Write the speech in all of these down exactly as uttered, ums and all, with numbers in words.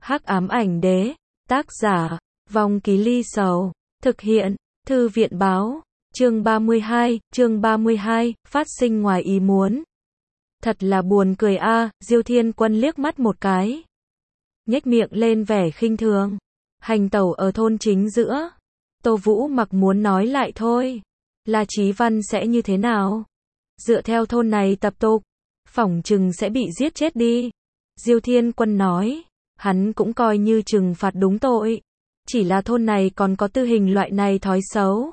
Hắc ám ảnh đế, tác giả, Vong Ký Ly Sầu, thực hiện, Thư viện báo, chương ba mươi hai, chương ba mươi hai, phát sinh ngoài ý muốn. Thật là buồn cười a, à, Diêu Thiên Quân liếc mắt một cái. Nhếch miệng lên vẻ khinh thường. Hành tẩu ở thôn chính giữa. Tô Vũ Mặc muốn nói lại thôi. La Chí Văn sẽ như thế nào? Dựa theo thôn này tập tục, phỏng chừng sẽ bị giết chết đi. Diêu Thiên Quân nói. Hắn cũng coi như trừng phạt đúng tội. Chỉ là thôn này còn có tư hình loại này thói xấu.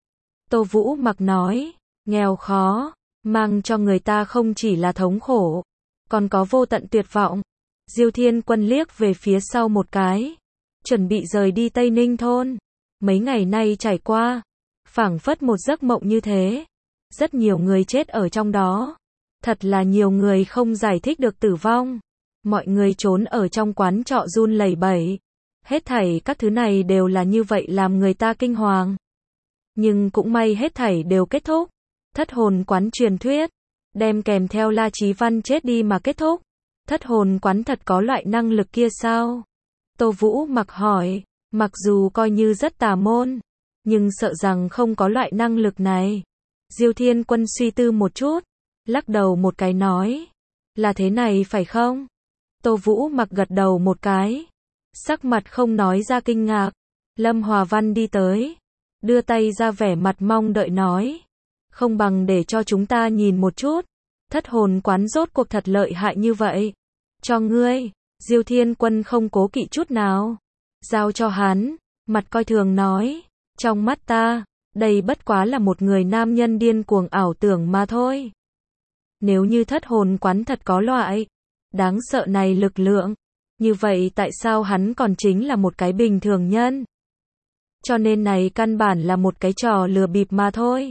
Tô Vũ Mặc nói. Nghèo khó, mang cho người ta không chỉ là thống khổ, còn có vô tận tuyệt vọng. Diêu Thiên Quân liếc về phía sau một cái, chuẩn bị rời đi Tây Ninh thôn. Mấy ngày nay trải qua, phảng phất một giấc mộng như thế. Rất nhiều người chết ở trong đó. Thật là nhiều người không giải thích được tử vong. Mọi người trốn ở trong quán trọ run lẩy bẩy. Hết thảy các thứ này đều là như vậy làm người ta kinh hoàng. Nhưng cũng may hết thảy đều kết thúc. Thất hồn quán truyền thuyết, đem kèm theo La Chí Văn chết đi mà kết thúc. Thất hồn quán thật có loại năng lực kia sao? Tô Vũ Mặc hỏi, mặc dù coi như rất tà môn, nhưng sợ rằng không có loại năng lực này. Diêu Thiên Quân suy tư một chút, lắc đầu một cái nói, là thế này phải không? Tô Vũ Mặc gật đầu một cái, sắc mặt không nói ra kinh ngạc. Lâm Hòa Văn đi tới, đưa tay ra vẻ mặt mong đợi nói, không bằng để cho chúng ta nhìn một chút, thất hồn quán rốt cuộc thật lợi hại như vậy. Cho ngươi. Diêu Thiên Quân không cố kỵ chút nào. Giao cho hắn, mặt coi thường nói, trong mắt ta, đây bất quá là một người nam nhân điên cuồng ảo tưởng mà thôi. Nếu như thất hồn quán thật có loại đáng sợ này lực lượng, như vậy tại sao hắn còn chính là một cái bình thường nhân? Cho nên này căn bản là một cái trò lừa bịp mà thôi.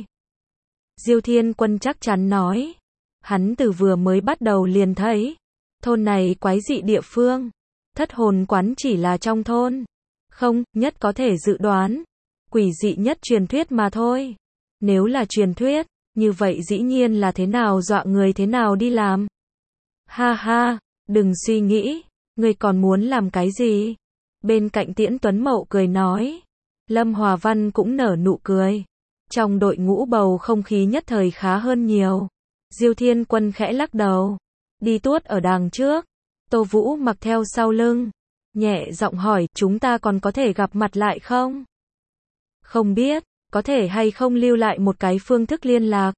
Diêu Thiên Quân chắc chắn nói, hắn từ vừa mới bắt đầu liền thấy, thôn này quái dị địa phương, thất hồn quán chỉ là trong thôn, không, nhất có thể dự đoán, quỷ dị nhất truyền thuyết mà thôi. Nếu là truyền thuyết, như vậy dĩ nhiên là thế nào dọa người thế nào đi làm. Ha ha, đừng suy nghĩ, ngươi còn muốn làm cái gì? Bên cạnh Tiễn Tuấn Mậu cười nói, Lâm Hòa Văn cũng nở nụ cười. Trong đội ngũ bầu không khí nhất thời khá hơn nhiều. Diêu Thiên Quân khẽ lắc đầu, đi tuốt ở đằng trước. Tô Vũ Mặc theo sau lưng, nhẹ giọng hỏi, chúng ta còn có thể gặp mặt lại không? Không biết, có thể hay không lưu lại một cái phương thức liên lạc?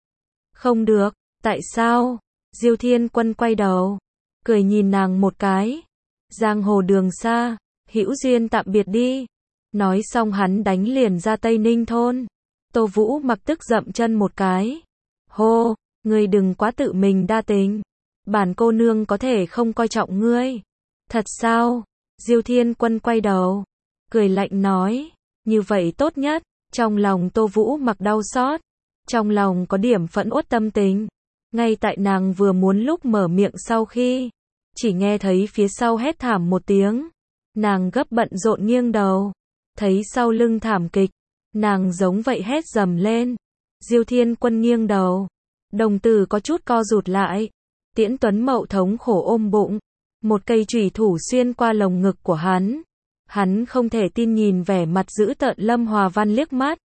Không được, tại sao? Diêu Thiên Quân quay đầu, cười nhìn nàng một cái. Giang hồ đường xa, hữu duyên tạm biệt đi. Nói xong hắn đánh liền ra Tây Ninh thôn. Tô Vũ Mặc tức dậm chân một cái. Hô, ngươi đừng quá tự mình đa tình. Bản cô nương có thể không coi trọng ngươi. Thật sao? Diêu Thiên Quân quay đầu, cười lạnh nói, như vậy tốt nhất. Trong lòng Tô Vũ Mặc đau xót, trong lòng có điểm phẫn uất tâm tình. Ngay tại nàng vừa muốn lúc mở miệng sau khi, chỉ nghe thấy phía sau hét thảm một tiếng. Nàng gấp bận rộn nghiêng đầu, thấy sau lưng thảm kịch, nàng giống vậy hét dầm lên. Diêu Thiên Quân nghiêng đầu, đồng tử có chút co rụt lại. Tiễn Tuấn Mậu thống khổ ôm bụng, một cây chùy thủ xuyên qua lồng ngực của hắn. Hắn không thể tin nhìn vẻ mặt dữ tợn Lâm Hòa Văn liếc mắt.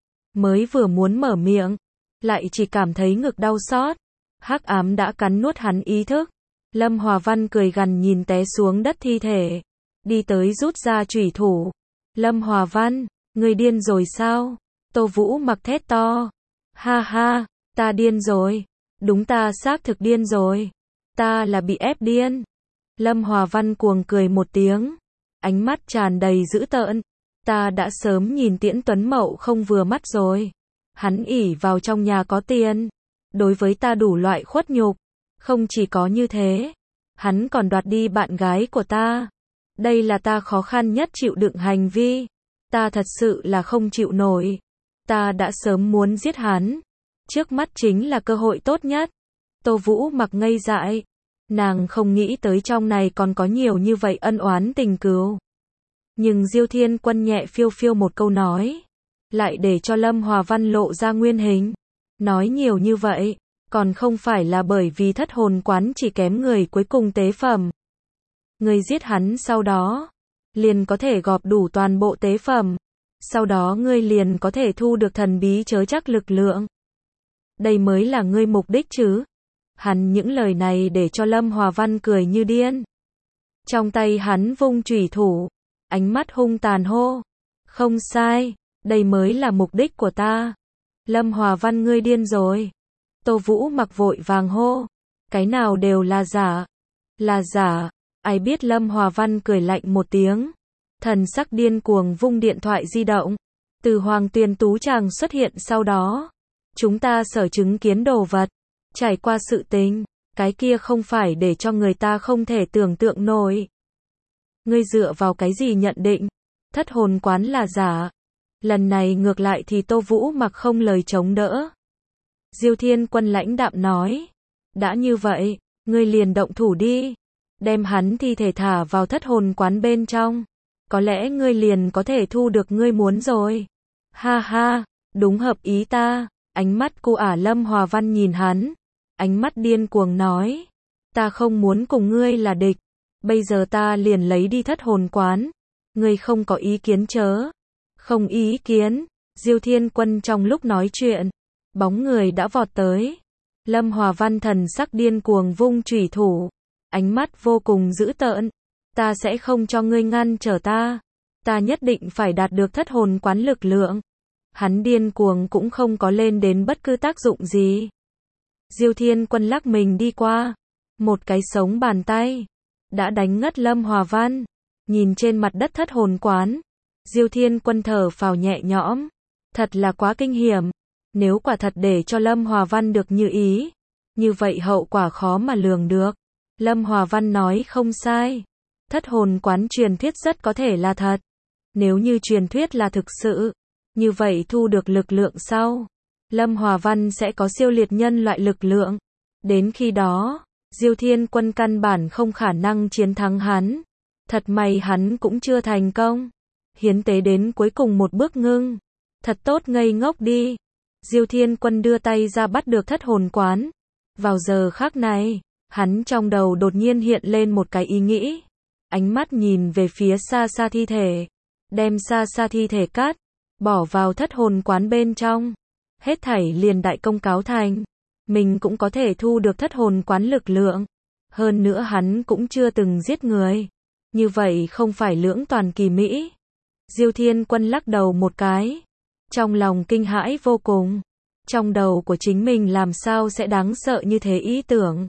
Mới vừa muốn mở miệng, lại chỉ cảm thấy ngực đau xót. Hắc ám đã cắn nuốt hắn ý thức. Lâm Hòa Văn cười gằn nhìn té xuống đất thi thể, đi tới rút ra chùy thủ. Lâm Hòa Văn, ngươi điên rồi sao? Tô Vũ Mặc thét to. Ha ha, ta điên rồi. Đúng, ta xác thực điên rồi. Ta là bị ép điên. Lâm Hòa Văn cuồng cười một tiếng, ánh mắt tràn đầy dữ tợn. Ta đã sớm nhìn Tiễn Tuấn Mậu không vừa mắt rồi. Hắn ỷ vào trong nhà có tiền, đối với ta đủ loại khuất nhục. Không chỉ có như thế, hắn còn đoạt đi bạn gái của ta. Đây là ta khó khăn nhất chịu đựng hành vi. Ta thật sự là không chịu nổi. Ta đã sớm muốn giết hắn. Trước mắt chính là cơ hội tốt nhất. Tô Vũ Mặc ngây dại. Nàng không nghĩ tới trong này còn có nhiều như vậy ân oán tình cừu. Nhưng Diêu Thiên Quân nhẹ phiêu phiêu một câu nói, lại để cho Lâm Hòa Văn lộ ra nguyên hình. Nói nhiều như vậy, còn không phải là bởi vì thất hồn quán chỉ kém người cuối cùng tế phẩm. Ngươi giết hắn sau đó, liền có thể gọp đủ toàn bộ tế phẩm. Sau đó ngươi liền có thể thu được thần bí chớ chắc lực lượng. Đây mới là ngươi mục đích chứ. Hắn những lời này để cho Lâm Hòa Văn cười như điên. Trong tay hắn vung chủy thủ, ánh mắt hung tàn hô. Không sai, đây mới là mục đích của ta. Lâm Hòa Văn ngươi điên rồi. Tô Vũ Mặc vội vàng hô. Cái nào đều là giả. Là giả. Ai biết Lâm Hòa Văn cười lạnh một tiếng. Thần sắc điên cuồng vung điện thoại di động. Từ Hoàng Tuyền Tú Tràng xuất hiện sau đó. Chúng ta sở chứng kiến đồ vật. Trải qua sự tình. Cái kia không phải để cho người ta không thể tưởng tượng nổi. Ngươi dựa vào cái gì nhận định? Thất hồn quán là giả. Lần này ngược lại thì Tô Vũ Mặc không lời chống đỡ. Diêu Thiên Quân lãnh đạm nói. Đã như vậy, ngươi liền động thủ đi. Đem hắn thi thể thả vào thất hồn quán bên trong. Có lẽ ngươi liền có thể thu được ngươi muốn rồi. Ha ha, đúng hợp ý ta. Ánh mắt cô ả Lâm Hòa Văn nhìn hắn. Ánh mắt điên cuồng nói. Ta không muốn cùng ngươi là địch. Bây giờ ta liền lấy đi thất hồn quán. Ngươi không có ý kiến chớ. Không ý kiến. Diêu Thiên Quân trong lúc nói chuyện. Bóng người đã vọt tới. Lâm Hòa Văn thần sắc điên cuồng vung chủy thủ. Ánh mắt vô cùng dữ tợn. Ta sẽ không cho ngươi ngăn trở ta. Ta nhất định phải đạt được thất hồn quán lực lượng. Hắn điên cuồng cũng không có lên đến bất cứ tác dụng gì. Diêu Thiên Quân lắc mình đi qua. Một cái sống bàn tay. Đã đánh ngất Lâm Hòa Văn. Nhìn trên mặt đất thất hồn quán. Diêu Thiên Quân thở phào nhẹ nhõm. Thật là quá kinh hiểm. Nếu quả thật để cho Lâm Hòa Văn được như ý. Như vậy hậu quả khó mà lường được. Lâm Hòa Văn nói không sai. Thất hồn quán truyền thuyết rất có thể là thật. Nếu như truyền thuyết là thực sự. Như vậy thu được lực lượng sau. Lâm Hòa Văn sẽ có siêu liệt nhân loại lực lượng. Đến khi đó, Diêu Thiên Quân căn bản không khả năng chiến thắng hắn. Thật may hắn cũng chưa thành công. Hiến tế đến cuối cùng một bước ngưng. Thật tốt ngây ngốc đi. Diêu Thiên Quân đưa tay ra bắt được thất hồn quán. Vào giờ khắc này, hắn trong đầu đột nhiên hiện lên một cái ý nghĩ. Ánh mắt nhìn về phía xa xa thi thể. Đem xa xa thi thể cắt. Bỏ vào thất hồn quán bên trong. Hết thảy liền đại công cáo thành. Mình cũng có thể thu được thất hồn quán lực lượng. Hơn nữa hắn cũng chưa từng giết người. Như vậy không phải lưỡng toàn kỳ mỹ. Diêu Thiên Quân lắc đầu một cái. Trong lòng kinh hãi vô cùng. Trong đầu của chính mình làm sao sẽ đáng sợ như thế ý tưởng.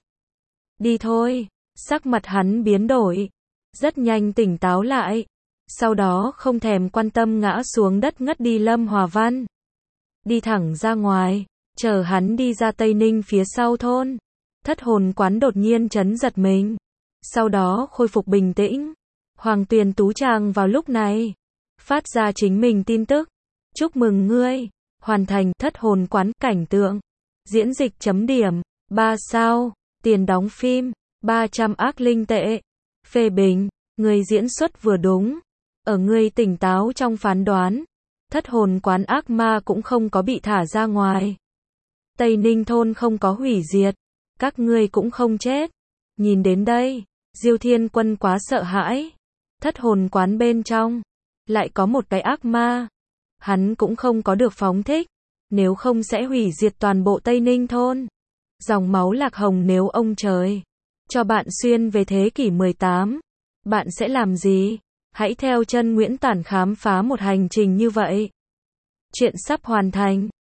Đi thôi. Sắc mặt hắn biến đổi. Rất nhanh tỉnh táo lại. Sau đó không thèm quan tâm ngã xuống đất ngất đi Lâm Hòa Văn. Đi thẳng ra ngoài. Chờ hắn đi ra Tây Ninh phía sau thôn. Thất hồn quán đột nhiên chấn giật mình. Sau đó khôi phục bình tĩnh. Hoàng Tuyền Tú Tràng vào lúc này. Phát ra chính mình tin tức. Chúc mừng ngươi. Hoàn thành thất hồn quán cảnh tượng. Diễn dịch chấm điểm. ba sao. Tiền đóng phim. ba trăm ác linh tệ. Phê bình. Người diễn xuất vừa đúng. Ở ngươi tỉnh táo trong phán đoán. Thất hồn quán ác ma cũng không có bị thả ra ngoài. Tây Ninh thôn không có hủy diệt. Các ngươi cũng không chết. Nhìn đến đây. Diêu Thiên Quân quá sợ hãi. Thất hồn quán bên trong. Lại có một cái ác ma. Hắn cũng không có được phóng thích. Nếu không sẽ hủy diệt toàn bộ Tây Ninh thôn. Dòng máu lạc hồng nếu ông trời. Cho bạn xuyên về thế kỷ mười tám. Bạn sẽ làm gì? Hãy theo chân Nguyễn Tản khám phá một hành trình như vậy. Chuyện sắp hoàn thành.